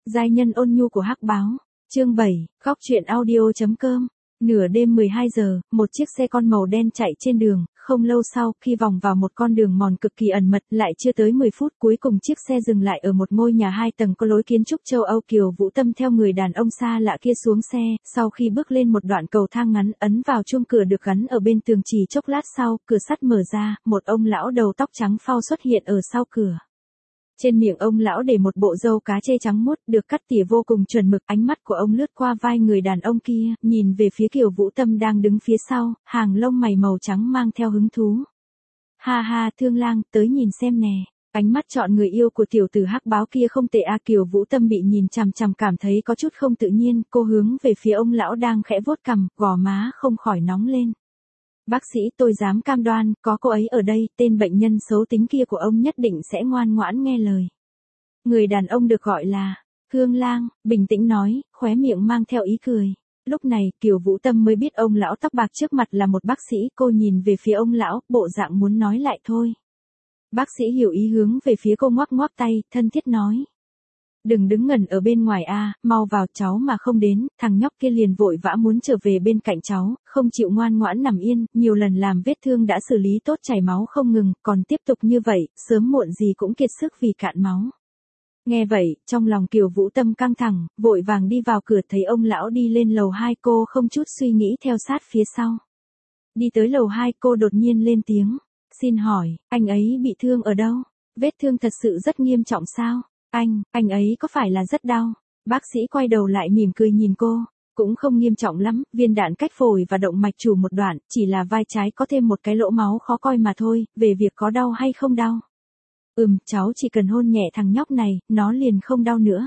Giai nhân ôn nhu của Hắc Báo. Chương 7, Góc truyện audio.com. Nửa đêm 12 giờ, một chiếc xe con màu đen chạy trên đường, không lâu sau, khi vòng vào một con đường mòn cực kỳ ẩn mật, lại chưa tới 10 phút, cuối cùng chiếc xe dừng lại ở một ngôi nhà 2 tầng có lối kiến trúc châu Âu. Kiều Vũ Tâm theo người đàn ông xa lạ kia xuống xe, sau khi bước lên một đoạn cầu thang ngắn, ấn vào chuông cửa được gắn ở bên tường. Chỉ chốc lát sau, cửa sắt mở ra, một ông lão đầu tóc trắng phau xuất hiện ở sau cửa. Trên miệng ông lão để một bộ râu cá chê trắng muốt, được cắt tỉa vô cùng chuẩn mực. Ánh mắt của ông lướt qua vai người đàn ông kia, nhìn về phía Kiều Vũ Tâm đang đứng phía sau, hàng lông mày màu trắng mang theo hứng thú. Ha ha, Thương Lang, tới nhìn xem nè. Ánh mắt chọn người yêu của tiểu tử Hắc Báo kia không tệ à. Kiều Vũ Tâm bị nhìn chằm chằm cảm thấy có chút không tự nhiên, cô hướng về phía ông lão đang khẽ vuốt cằm, gò má không khỏi nóng lên. Bác sĩ, tôi dám cam đoan, có cô ấy ở đây, tên bệnh nhân xấu tính kia của ông nhất định sẽ ngoan ngoãn nghe lời. Người đàn ông được gọi là Thương Lang, bình tĩnh nói, khóe miệng mang theo ý cười. Lúc này, Kiều Vũ Tâm mới biết ông lão tóc bạc trước mặt là một bác sĩ. Cô nhìn về phía ông lão, bộ dạng muốn nói lại thôi. Bác sĩ hiểu ý hướng về phía cô, ngoắc ngoắc tay, thân thiết nói. Đừng đứng ngẩn ở bên ngoài a, mau vào, cháu mà không đến. Thằng nhóc kia liền vội vã muốn trở về bên cạnh cháu, không chịu ngoan ngoãn nằm yên, nhiều lần làm vết thương đã xử lý tốt, chảy máu không ngừng, còn tiếp tục như vậy, sớm muộn gì cũng kiệt sức vì cạn máu. Nghe vậy, trong lòng Kiều Vũ Tâm căng thẳng, vội vàng đi vào cửa, thấy ông lão đi lên lầu 2, cô không chút suy nghĩ theo sát phía sau. Đi tới lầu 2, cô đột nhiên lên tiếng. Xin hỏi, anh ấy bị thương ở đâu? Vết thương thật sự rất nghiêm trọng sao? Anh ấy có phải là rất đau? Bác sĩ quay đầu lại mỉm cười nhìn cô. Cũng không nghiêm trọng lắm, viên đạn cách phổi và động mạch chủ một đoạn, chỉ là vai trái có thêm một cái lỗ máu khó coi mà thôi. Về việc có đau hay không đau? Cháu chỉ cần hôn nhẹ thằng nhóc này, nó liền không đau nữa.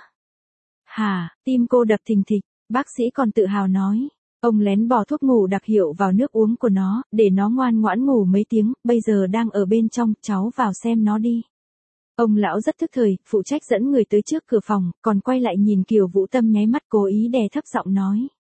Hà, tim cô đập thình thịch, bác sĩ còn tự hào nói. Ông lén bỏ thuốc ngủ đặc hiệu vào nước uống của nó, để nó ngoan ngoãn ngủ mấy tiếng, bây giờ đang ở bên trong, cháu vào xem nó đi. Ông lão rất thức thời, phụ trách dẫn người tới trước cửa phòng, còn quay lại nhìn Kiều Vũ Tâm nháy mắt, cố ý đè thấp giọng nói.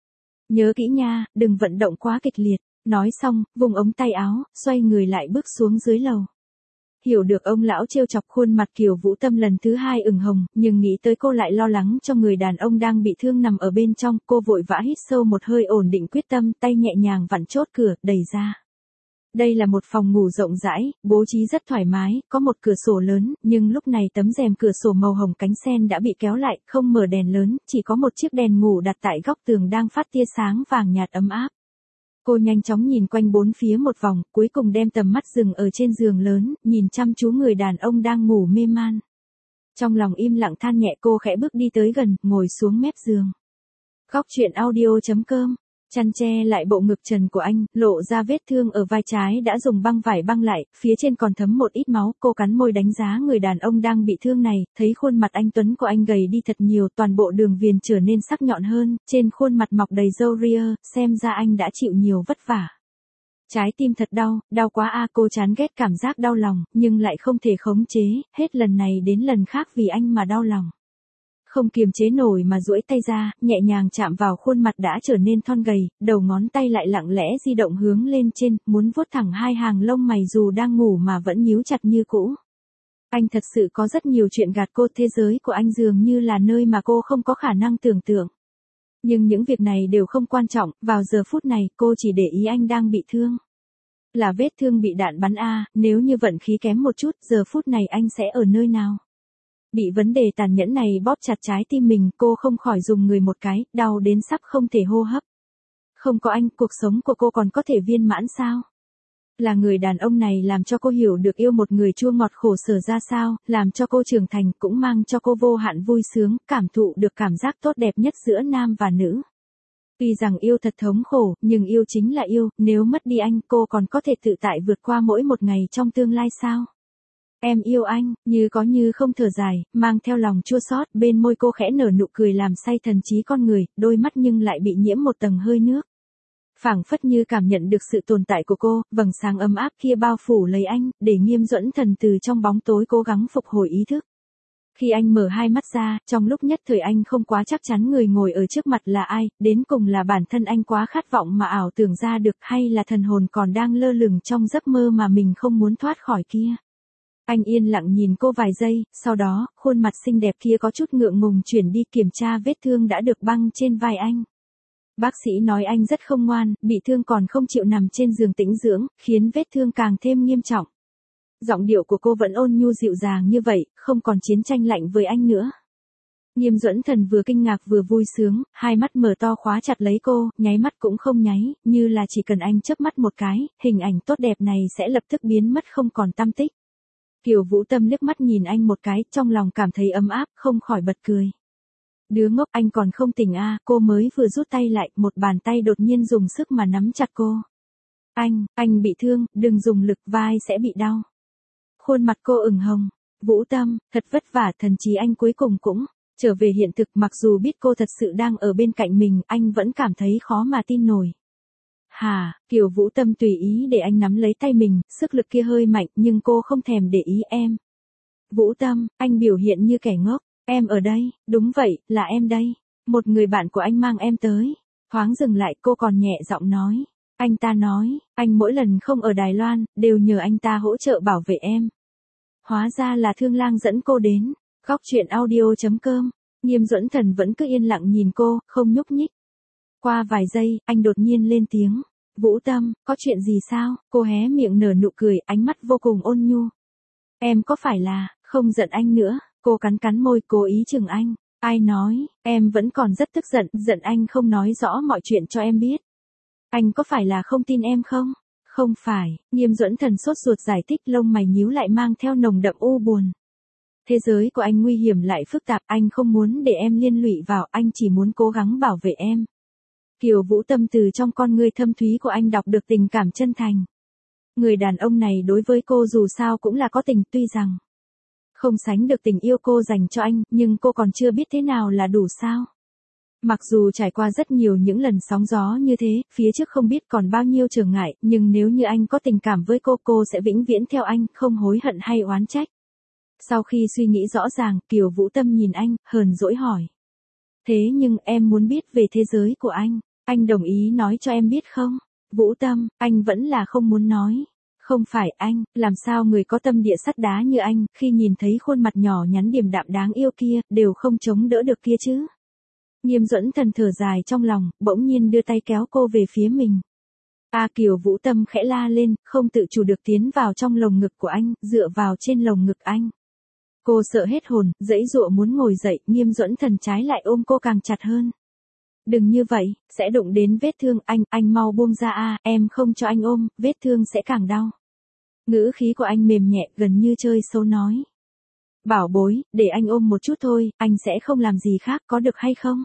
Nhớ kỹ nha, đừng vận động quá kịch liệt. Nói xong, vùng ống tay áo, xoay người lại bước xuống dưới lầu. Hiểu được ông lão trêu chọc, khuôn mặt Kiều Vũ Tâm lần thứ 2 ửng hồng, nhưng nghĩ tới cô lại lo lắng cho người đàn ông đang bị thương nằm ở bên trong, cô vội vã hít sâu một hơi, ổn định quyết tâm, tay nhẹ nhàng vặn chốt cửa, đẩy ra. Đây là một phòng ngủ rộng rãi, bố trí rất thoải mái, có một cửa sổ lớn, nhưng lúc này tấm rèm cửa sổ màu hồng cánh sen đã bị kéo lại, không mở đèn lớn, chỉ có một chiếc đèn ngủ đặt tại góc tường đang phát tia sáng vàng nhạt ấm áp. Cô nhanh chóng nhìn quanh bốn phía một vòng, cuối cùng đem tầm mắt dừng ở trên giường lớn, nhìn chăm chú người đàn ông đang ngủ mê man. Trong lòng im lặng than nhẹ, cô khẽ bước đi tới gần, ngồi xuống mép giường. Góc truyện audio.com. Chăn che lại bộ ngực trần của anh, lộ ra vết thương ở vai trái đã dùng băng vải băng lại, phía trên còn thấm một ít máu. Cô cắn môi đánh giá người đàn ông đang bị thương này, thấy khuôn mặt anh tuấn của anh gầy đi thật nhiều, toàn bộ đường viền trở nên sắc nhọn hơn, trên khuôn mặt mọc đầy râu ria, xem ra anh đã chịu nhiều vất vả. Trái tim thật đau, đau quá a. Cô chán ghét cảm giác đau lòng, nhưng lại không thể khống chế, hết lần này đến lần khác vì anh mà đau lòng. Không kiềm chế nổi mà duỗi tay ra, nhẹ nhàng chạm vào khuôn mặt đã trở nên thon gầy, đầu ngón tay lại lặng lẽ di động hướng lên trên, muốn vuốt thẳng hai hàng lông mày dù đang ngủ mà vẫn nhíu chặt như cũ. Anh thật sự có rất nhiều chuyện gạt cô, thế giới của anh dường như là nơi mà cô không có khả năng tưởng tượng. Nhưng những việc này đều không quan trọng, vào giờ phút này cô chỉ để ý anh đang bị thương. Là vết thương bị đạn bắn a, nếu như vận khí kém một chút, giờ phút này anh sẽ ở nơi nào? Bị vấn đề tàn nhẫn này bóp chặt trái tim mình, cô không khỏi dùng người một cái, đau đến sắp không thể hô hấp. Không có anh, cuộc sống của cô còn có thể viên mãn sao? Là người đàn ông này làm cho cô hiểu được yêu một người chua ngọt khổ sở ra sao, làm cho cô trưởng thành, cũng mang cho cô vô hạn vui sướng, cảm thụ được cảm giác tốt đẹp nhất giữa nam và nữ. Tuy rằng yêu thật thống khổ, nhưng yêu chính là yêu, nếu mất đi anh, cô còn có thể tự tại vượt qua mỗi một ngày trong tương lai sao? Em yêu anh, như có như không thở dài, mang theo lòng chua xót, bên môi cô khẽ nở nụ cười làm say thần trí con người, đôi mắt nhưng lại bị nhiễm một tầng hơi nước. Phảng phất như cảm nhận được sự tồn tại của cô, vầng sáng ấm áp kia bao phủ lấy anh, để Nghiêm Duẫn Thần từ trong bóng tối cố gắng phục hồi ý thức. Khi anh mở hai mắt ra, trong lúc nhất thời anh không quá chắc chắn người ngồi ở trước mặt là ai, đến cùng là bản thân anh quá khát vọng mà ảo tưởng ra được, hay là thần hồn còn đang lơ lửng trong giấc mơ mà mình không muốn thoát khỏi kia. Anh yên lặng nhìn cô vài giây, sau đó, khuôn mặt xinh đẹp kia có chút ngượng ngùng chuyển đi kiểm tra vết thương đã được băng trên vai anh. Bác sĩ nói anh rất không ngoan, bị thương còn không chịu nằm trên giường tĩnh dưỡng, khiến vết thương càng thêm nghiêm trọng. Giọng điệu của cô vẫn ôn nhu dịu dàng như vậy, không còn chiến tranh lạnh với anh nữa. Nghiêm Duẫn Thần vừa kinh ngạc vừa vui sướng, hai mắt mở to khóa chặt lấy cô, nháy mắt cũng không nháy, như là chỉ cần anh chớp mắt một cái, hình ảnh tốt đẹp này sẽ lập tức biến mất không còn tăm tích. Kiều Vũ Tâm liếc mắt nhìn anh một cái, trong lòng cảm thấy ấm áp, không khỏi bật cười. Đứa ngốc, anh còn không tỉnh à, cô mới vừa rút tay lại, một bàn tay đột nhiên dùng sức mà nắm chặt cô. Anh bị thương, đừng dùng lực, vai sẽ bị đau. Khuôn mặt cô ửng hồng. Vũ Tâm, thật vất vả, thần chí anh cuối cùng cũng trở về hiện thực, mặc dù biết cô thật sự đang ở bên cạnh mình, anh vẫn cảm thấy khó mà tin nổi. Hà, Kiều Vũ Tâm tùy ý để anh nắm lấy tay mình, sức lực kia hơi mạnh nhưng cô không thèm để ý em. Vũ Tâm, anh biểu hiện như kẻ ngốc, em ở đây, đúng vậy, là em đây. Một người bạn của anh mang em tới. Thoáng dừng lại cô còn nhẹ giọng nói. Anh ta nói, anh mỗi lần không ở Đài Loan, đều nhờ anh ta hỗ trợ bảo vệ em. Hóa ra là Thương Lang dẫn cô đến. Góc truyện audio.com. Nghiêm Duẫn Thần vẫn cứ yên lặng nhìn cô, không nhúc nhích. Qua vài giây, anh đột nhiên lên tiếng. Vũ Tâm, có chuyện gì sao? Cô hé miệng nở nụ cười, ánh mắt vô cùng ôn nhu. Em có phải là, không giận anh nữa? Cô cắn cắn môi cố ý chừng anh. Ai nói, em vẫn còn rất tức giận, giận anh không nói rõ mọi chuyện cho em biết. Anh có phải là không tin em không? Không phải, Nghiêm Duẫn Thần sốt ruột giải thích, lông mày nhíu lại mang theo nồng đậm u buồn. Thế giới của anh nguy hiểm lại phức tạp, anh không muốn để em liên lụy vào, anh chỉ muốn cố gắng bảo vệ em. Kiều Vũ Tâm từ trong con ngươi thâm thúy của anh đọc được tình cảm chân thành. Người đàn ông này đối với cô dù sao cũng là có tình, tuy rằng không sánh được tình yêu cô dành cho anh, nhưng cô còn chưa biết thế nào là đủ sao. Mặc dù trải qua rất nhiều những lần sóng gió như thế, phía trước không biết còn bao nhiêu trở ngại, nhưng nếu như anh có tình cảm với cô sẽ vĩnh viễn theo anh, không hối hận hay oán trách. Sau khi suy nghĩ rõ ràng, Kiều Vũ Tâm nhìn anh, hờn dỗi hỏi. Thế nhưng em muốn biết về thế giới của anh đồng ý nói cho em biết không? Vũ Tâm, anh vẫn là không muốn nói. Không phải anh, làm sao người có tâm địa sắt đá như anh, khi nhìn thấy khuôn mặt nhỏ nhắn điềm đạm đáng yêu kia, đều không chống đỡ được kia chứ? Nghiêm Duẫn Thần thở dài trong lòng, bỗng nhiên đưa tay kéo cô về phía mình. Kiều Vũ Tâm khẽ la lên, không tự chủ được tiến vào trong lồng ngực của anh, dựa vào trên lồng ngực anh. Cô sợ hết hồn, giãy giụa muốn ngồi dậy, Nghiêm Duẫn Thần trái lại ôm cô càng chặt hơn. Đừng như vậy, sẽ đụng đến vết thương, anh mau buông ra em không cho anh ôm, vết thương sẽ càng đau. Ngữ khí của anh mềm nhẹ, gần như chơi xấu nói. Bảo bối, để anh ôm một chút thôi, anh sẽ không làm gì khác, có được hay không?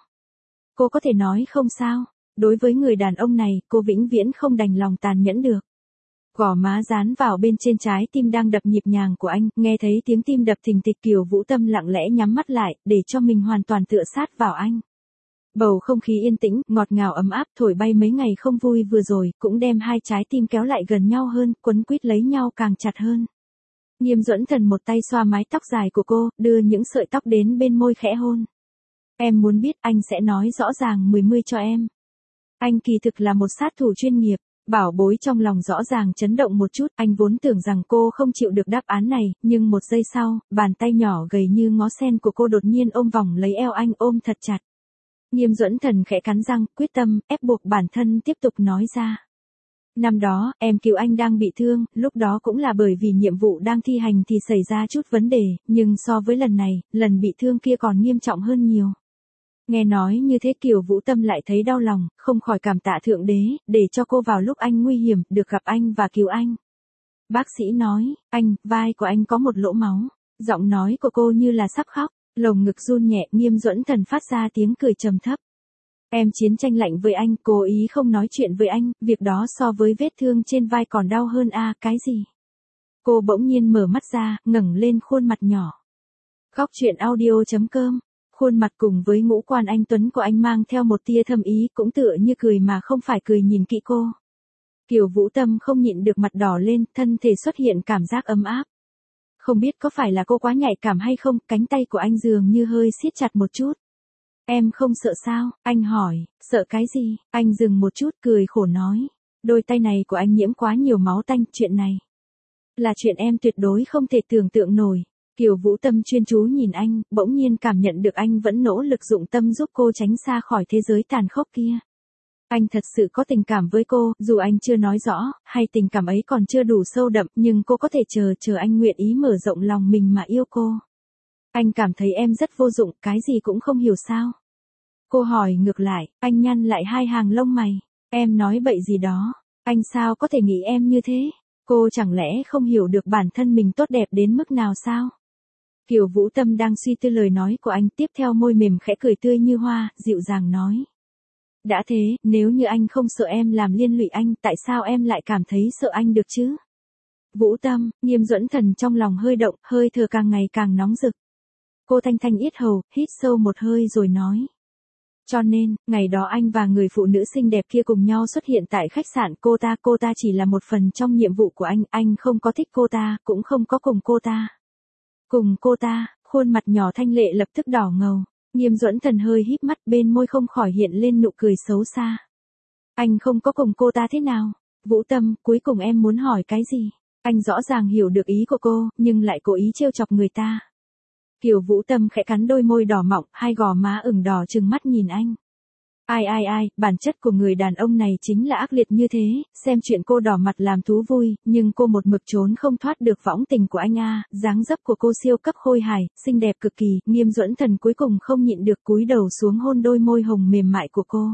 Cô có thể nói không sao, đối với người đàn ông này, cô vĩnh viễn không đành lòng tàn nhẫn được. Gò má dán vào bên trên trái tim đang đập nhịp nhàng của anh, nghe thấy tiếng tim đập thình thịch, Kiều Vũ Tâm lặng lẽ nhắm mắt lại, để cho mình hoàn toàn tựa sát vào anh. Bầu không khí yên tĩnh, ngọt ngào ấm áp, thổi bay mấy ngày không vui vừa rồi, cũng đem hai trái tim kéo lại gần nhau hơn, quấn quýt lấy nhau càng chặt hơn. Nghiêm Duẫn Thần một tay xoa mái tóc dài của cô, đưa những sợi tóc đến bên môi khẽ hôn. Em muốn biết, anh sẽ nói rõ ràng 10 cho em. Anh kỳ thực là một sát thủ chuyên nghiệp. Bảo bối trong lòng rõ ràng chấn động một chút, anh vốn tưởng rằng cô không chịu được đáp án này, nhưng một giây sau, bàn tay nhỏ gầy như ngó sen của cô đột nhiên ôm vòng lấy eo anh, ôm thật chặt. Nghiêm Duẫn Thần khẽ cắn răng, quyết tâm, ép buộc bản thân tiếp tục nói ra. Năm đó, em cứu anh đang bị thương, lúc đó cũng là bởi vì nhiệm vụ đang thi hành thì xảy ra chút vấn đề, nhưng so với lần này, lần bị thương kia còn nghiêm trọng hơn nhiều. Nghe nói như thế Kiều Vũ Tâm lại thấy đau lòng, không khỏi cảm tạ Thượng Đế, để cho cô vào lúc anh nguy hiểm, được gặp anh và cứu anh. Bác sĩ nói, vai của anh có một lỗ máu. Giọng nói của cô như là sắp khóc, lồng ngực run nhẹ, Nghiêm Duẫn Thần phát ra tiếng cười trầm thấp. Em chiến tranh lạnh với anh, cố ý không nói chuyện với anh, việc đó so với vết thương trên vai còn đau hơn cái gì? Cô bỗng nhiên mở mắt ra, ngẩng lên khuôn mặt nhỏ. Góc truyện audio.com. Khuôn mặt cùng với ngũ quan anh tuấn của anh mang theo một tia thâm ý, cũng tựa như cười mà không phải cười nhìn kỹ cô. Kiều Vũ Tâm không nhịn được mặt đỏ lên, thân thể xuất hiện cảm giác ấm áp. Không biết có phải là cô quá nhạy cảm hay không, cánh tay của anh dường như hơi siết chặt một chút. Em không sợ sao? Anh hỏi, sợ cái gì? Anh dừng một chút cười khổ nói. Đôi tay này của anh nhiễm quá nhiều máu tanh, chuyện này Là chuyện em tuyệt đối không thể tưởng tượng nổi. Kiều Vũ Tâm chuyên chú nhìn anh, bỗng nhiên cảm nhận được anh vẫn nỗ lực dụng tâm giúp cô tránh xa khỏi thế giới tàn khốc kia. Anh thật sự có tình cảm với cô, dù anh chưa nói rõ, hay tình cảm ấy còn chưa đủ sâu đậm, nhưng cô có thể chờ anh nguyện ý mở rộng lòng mình mà yêu cô. Anh cảm thấy em rất vô dụng, cái gì cũng không hiểu sao. Cô hỏi ngược lại, anh nhăn lại hai hàng lông mày. Em nói bậy gì đó, anh sao có thể nghĩ em như thế? Cô chẳng lẽ không hiểu được bản thân mình tốt đẹp đến mức nào sao? Kiều Vũ Tâm đang suy tư lời nói của anh, tiếp theo môi mềm khẽ cười tươi như hoa, dịu dàng nói. Đã thế, nếu như anh không sợ em làm liên lụy anh, tại sao em lại cảm thấy sợ anh được chứ? Vũ Tâm, Nghiêm Duẫn Thần trong lòng hơi động, hơi thở càng ngày càng nóng rực. Cô thanh thanh yết hầu, hít sâu một hơi rồi nói. Cho nên, ngày đó anh và người phụ nữ xinh đẹp kia cùng nhau xuất hiện tại khách sạn, cô ta chỉ là một phần trong nhiệm vụ của anh không có thích cô ta, cũng không có cùng cô ta. Cùng cô ta, khuôn mặt nhỏ thanh lệ lập tức đỏ ngầu. Nghiêm Duẫn Thần hơi híp mắt, bên môi không khỏi hiện lên nụ cười xấu xa. Anh không có cùng cô ta thế nào? Vũ Tâm, cuối cùng em muốn hỏi cái gì? Anh rõ ràng hiểu được ý của cô, nhưng lại cố ý trêu chọc người ta. Kiều Vũ Tâm khẽ cắn đôi môi đỏ mọng, hai gò má ửng đỏ trừng mắt nhìn anh. Ai, bản chất của người đàn ông này chính là ác liệt như thế, xem chuyện cô đỏ mặt làm thú vui, nhưng cô một mực trốn không thoát được võng tình của anh a. Dáng dấp của cô siêu cấp khôi hài, xinh đẹp cực kỳ, Nghiêm Duẫn Thần cuối cùng không nhịn được cúi đầu xuống hôn đôi môi hồng mềm mại của cô.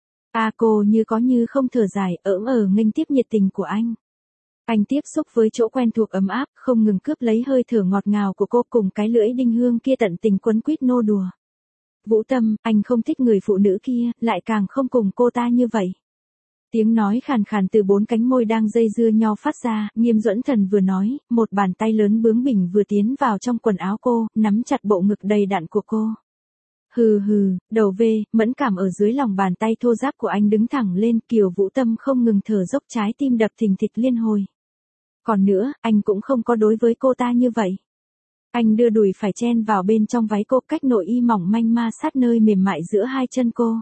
Cô như có như không thở dài, nghênh tiếp nhiệt tình của anh. Anh tiếp xúc với chỗ quen thuộc ấm áp, không ngừng cướp lấy hơi thở ngọt ngào của cô cùng cái lưỡi đinh hương kia tận tình quấn quýt nô đùa. Vũ Tâm, anh không thích người phụ nữ kia, lại càng không cùng cô ta như vậy. Tiếng nói khàn khàn từ bốn cánh môi đang dây dưa nhau phát ra, Nghiêm Duẫn Thần vừa nói, một bàn tay lớn bướng bỉnh vừa tiến vào trong quần áo cô, nắm chặt bộ ngực đầy đặn của cô. Hừ, đầu về, mẫn cảm ở dưới lòng bàn tay thô ráp của anh đứng thẳng lên, Kiều Vũ Tâm không ngừng thở dốc, trái tim đập thình thịch liên hồi. Còn nữa, anh cũng không có đối với cô ta như vậy. Anh đưa đùi phải chen vào bên trong váy cô, cách nội y mỏng manh ma sát nơi mềm mại giữa hai chân cô.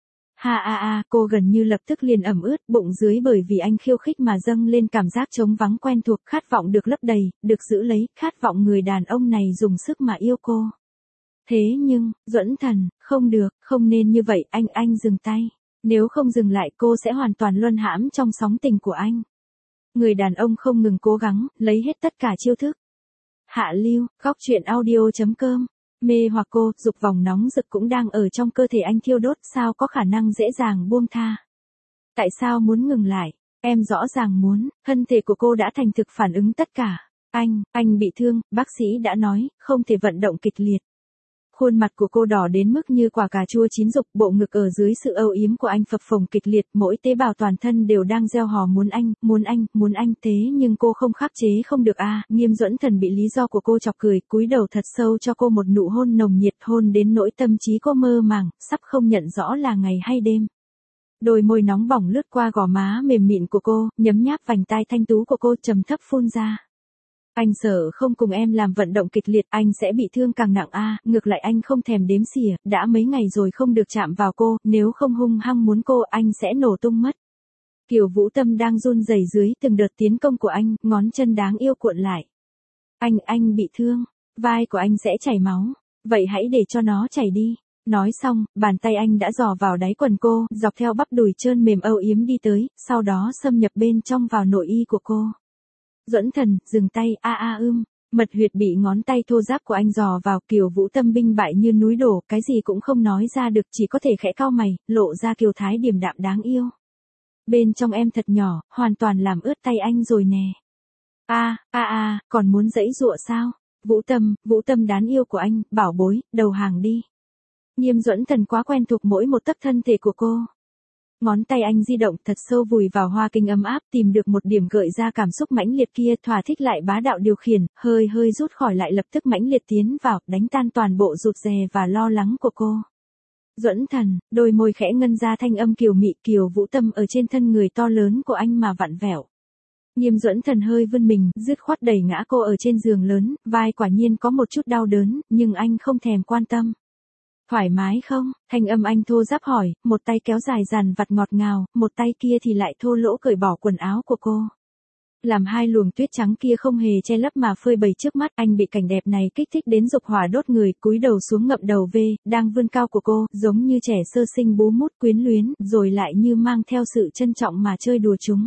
Cô gần như lập tức liền ẩm ướt bụng dưới bởi vì anh khiêu khích mà dâng lên cảm giác trống vắng quen thuộc, khát vọng được lấp đầy, được giữ lấy, khát vọng người đàn ông này dùng sức mà yêu cô. Thế nhưng, Duẫn Thần, không được, không nên như vậy, anh dừng tay. Nếu không dừng lại cô sẽ hoàn toàn luân hãm trong sóng tình của anh. Người đàn ông không ngừng cố gắng, lấy hết tất cả chiêu thức. Hạ lưu, góc truyện audio.com. Mê hoặc cô, dục vòng nóng rực cũng đang ở trong cơ thể anh thiêu đốt, sao có khả năng dễ dàng buông tha. Tại sao muốn ngừng lại? Em rõ ràng muốn, thân thể của cô đã thành thực phản ứng tất cả. Anh bị thương, bác sĩ đã nói, không thể vận động kịch liệt. Khuôn mặt của cô đỏ đến mức như quả cà chua chín rục, bộ ngực ở dưới sự âu yếm của anh phập phồng kịch liệt, mỗi tế bào toàn thân đều đang reo hò muốn anh, thế nhưng cô không khắc chế không được Nghiêm Duẫn Thần bị lý do của cô chọc cười, cúi đầu thật sâu cho cô một nụ hôn nồng nhiệt, hôn đến nỗi tâm trí cô mơ màng, sắp không nhận rõ là ngày hay đêm. Đôi môi nóng bỏng lướt qua gò má mềm mịn của cô, nhấm nháp vành tai thanh tú của cô, trầm thấp phun ra. Anh sợ không cùng em làm vận động kịch liệt, anh sẽ bị thương càng nặng ngược lại anh không thèm đếm xỉa, đã mấy ngày rồi không được chạm vào cô, nếu không hung hăng muốn cô, anh sẽ nổ tung mất. Kiều Vũ Tâm đang run rẩy dưới từng đợt tiến công của anh, ngón chân đáng yêu cuộn lại. Anh bị thương, vai của anh sẽ chảy máu, vậy hãy để cho nó chảy đi. Nói xong, bàn tay anh đã dò vào đáy quần cô, dọc theo bắp đùi trơn mềm âu yếm đi tới, sau đó xâm nhập bên trong vào nội y của cô. Duẫn Thần, dừng tay, mật huyệt bị ngón tay thô ráp của anh dò vào, Kiều Vũ Tâm binh bại như núi đổ, cái gì cũng không nói ra được, chỉ có thể khẽ cau mày, lộ ra kiều thái điềm đạm đáng yêu. Bên trong em thật nhỏ, hoàn toàn làm ướt tay anh rồi nè. Còn muốn giãy giụa sao? Vũ Tâm đáng yêu của anh, bảo bối, đầu hàng đi. Nghiêm Duẫn Thần quá quen thuộc mỗi một tấc thân thể của cô. Ngón tay anh di động thật sâu vùi vào hoa kinh ấm áp, tìm được một điểm gợi ra cảm xúc mãnh liệt kia, thỏa thích lại bá đạo điều khiển, hơi rút khỏi lại lập tức mãnh liệt tiến vào, đánh tan toàn bộ rụt rè và lo lắng của cô. Duẫn Thần, đôi môi khẽ ngân ra thanh âm kiều mị, Kiều Vũ Tâm ở trên thân người to lớn của anh mà vặn vẹo. Nghiêm Duẫn Thần hơi vươn mình, dứt khoát đẩy ngã cô ở trên giường lớn, vai quả nhiên có một chút đau đớn, nhưng anh không thèm quan tâm. Thoải mái không? Thanh âm anh thô ráp hỏi, một tay kéo dài dàn vặt ngọt ngào, một tay kia thì lại thô lỗ cởi bỏ quần áo của cô. Làm hai luồng tuyết trắng kia không hề che lấp mà phơi bày trước mắt, anh bị cảnh đẹp này kích thích đến dục hỏa đốt người, cúi đầu xuống ngậm đầu về, đang vươn cao của cô, giống như trẻ sơ sinh bú mút quyến luyến, rồi lại như mang theo sự trân trọng mà chơi đùa chúng.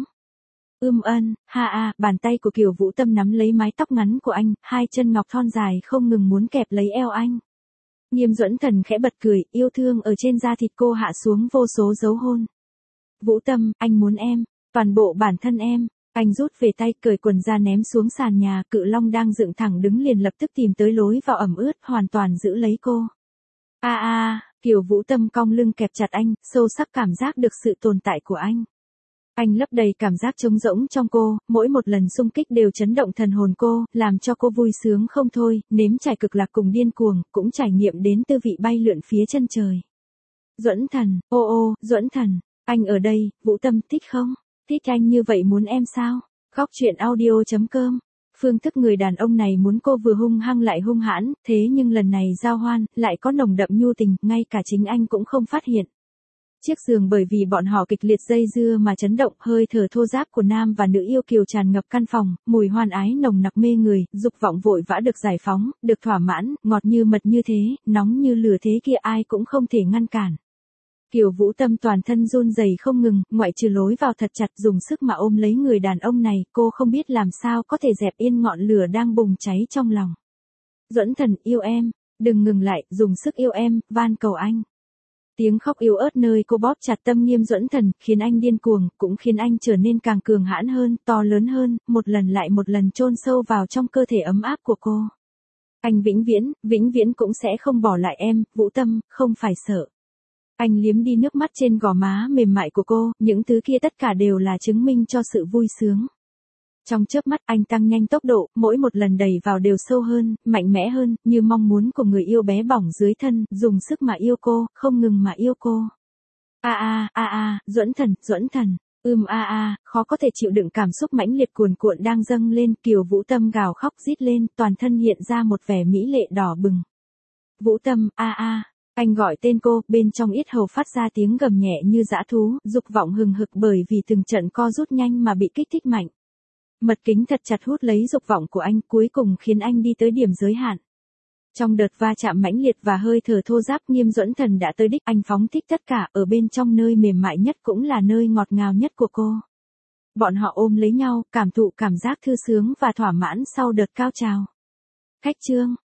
Bàn tay của Kiều Vũ Tâm nắm lấy mái tóc ngắn của anh, hai chân ngọc thon dài không ngừng muốn kẹp lấy eo anh. Nghiêm Duẫn Thần khẽ bật cười, yêu thương ở trên da thịt cô hạ xuống vô số dấu hôn. Vũ Tâm, anh muốn em, toàn bộ bản thân em. Anh rút về tay, cởi quần ra ném xuống sàn nhà, Cự Long đang dựng thẳng đứng liền lập tức tìm tới lối vào ẩm ướt, hoàn toàn giữ lấy cô. Kiều Vũ Tâm cong lưng kẹp chặt anh, sâu sắc cảm giác được sự tồn tại của anh. Anh lấp đầy cảm giác trống rỗng trong cô, mỗi một lần xung kích đều chấn động thần hồn cô, làm cho cô vui sướng không thôi, nếm trải cực lạc cùng điên cuồng, cũng trải nghiệm đến tư vị bay lượn phía chân trời. Duẫn Thần, Duẫn Thần, anh ở đây, Vũ Tâm thích không? Thích anh như vậy muốn em sao? Góc truyện audio.com. Phương thức người đàn ông này muốn cô vừa hung hăng lại hung hãn, thế nhưng lần này giao hoan, lại có nồng đậm nhu tình, ngay cả chính anh cũng không phát hiện. Chiếc giường bởi vì bọn họ kịch liệt dây dưa mà chấn động, hơi thở thô ráp của nam và nữ yêu kiều tràn ngập căn phòng, mùi hoan ái nồng nặc mê người, dục vọng vội vã được giải phóng, được thỏa mãn, ngọt như mật như thế, nóng như lửa thế kia ai cũng không thể ngăn cản. Kiều Vũ Tâm toàn thân run rẩy không ngừng, ngoại trừ lối vào thật chặt dùng sức mà ôm lấy người đàn ông này, cô không biết làm sao có thể dẹp yên ngọn lửa đang bùng cháy trong lòng. Duẫn Thần, yêu em, đừng ngừng lại, dùng sức yêu em, van cầu anh. Tiếng khóc yếu ớt nơi cô bóp chặt tâm Nghiêm Duẫn Thần, khiến anh điên cuồng, cũng khiến anh trở nên càng cường hãn hơn, to lớn hơn, một lần lại một lần chôn sâu vào trong cơ thể ấm áp của cô. Anh vĩnh viễn cũng sẽ không bỏ lại em, Vũ Tâm, không phải sợ. Anh liếm đi nước mắt trên gò má mềm mại của cô, những thứ kia tất cả đều là chứng minh cho sự vui sướng. Trong chớp mắt anh tăng nhanh tốc độ, mỗi một lần đẩy vào đều sâu hơn, mạnh mẽ hơn, như mong muốn của người yêu bé bỏng dưới thân, dùng sức mà yêu cô, không ngừng mà yêu cô. Duẫn Thần, khó có thể chịu đựng cảm xúc mãnh liệt cuồn cuộn đang dâng lên, Kiều Vũ Tâm gào khóc rít lên, toàn thân hiện ra một vẻ mỹ lệ đỏ bừng. Vũ Tâm, anh gọi tên cô, bên trong yết hầu phát ra tiếng gầm nhẹ như dã thú, dục vọng hừng hực bởi vì từng trận co rút nhanh mà bị kích thích mạnh. Mật kính thật chặt hút lấy dục vọng của anh, cuối cùng khiến anh đi tới điểm giới hạn. Trong đợt va chạm mãnh liệt và hơi thở thô ráp, Nghiêm Duẫn Thần đã tới đích, anh phóng thích tất cả, ở bên trong nơi mềm mại nhất cũng là nơi ngọt ngào nhất của cô. Bọn họ ôm lấy nhau, cảm thụ cảm giác thư sướng và thỏa mãn sau đợt cao trào. Khách trương,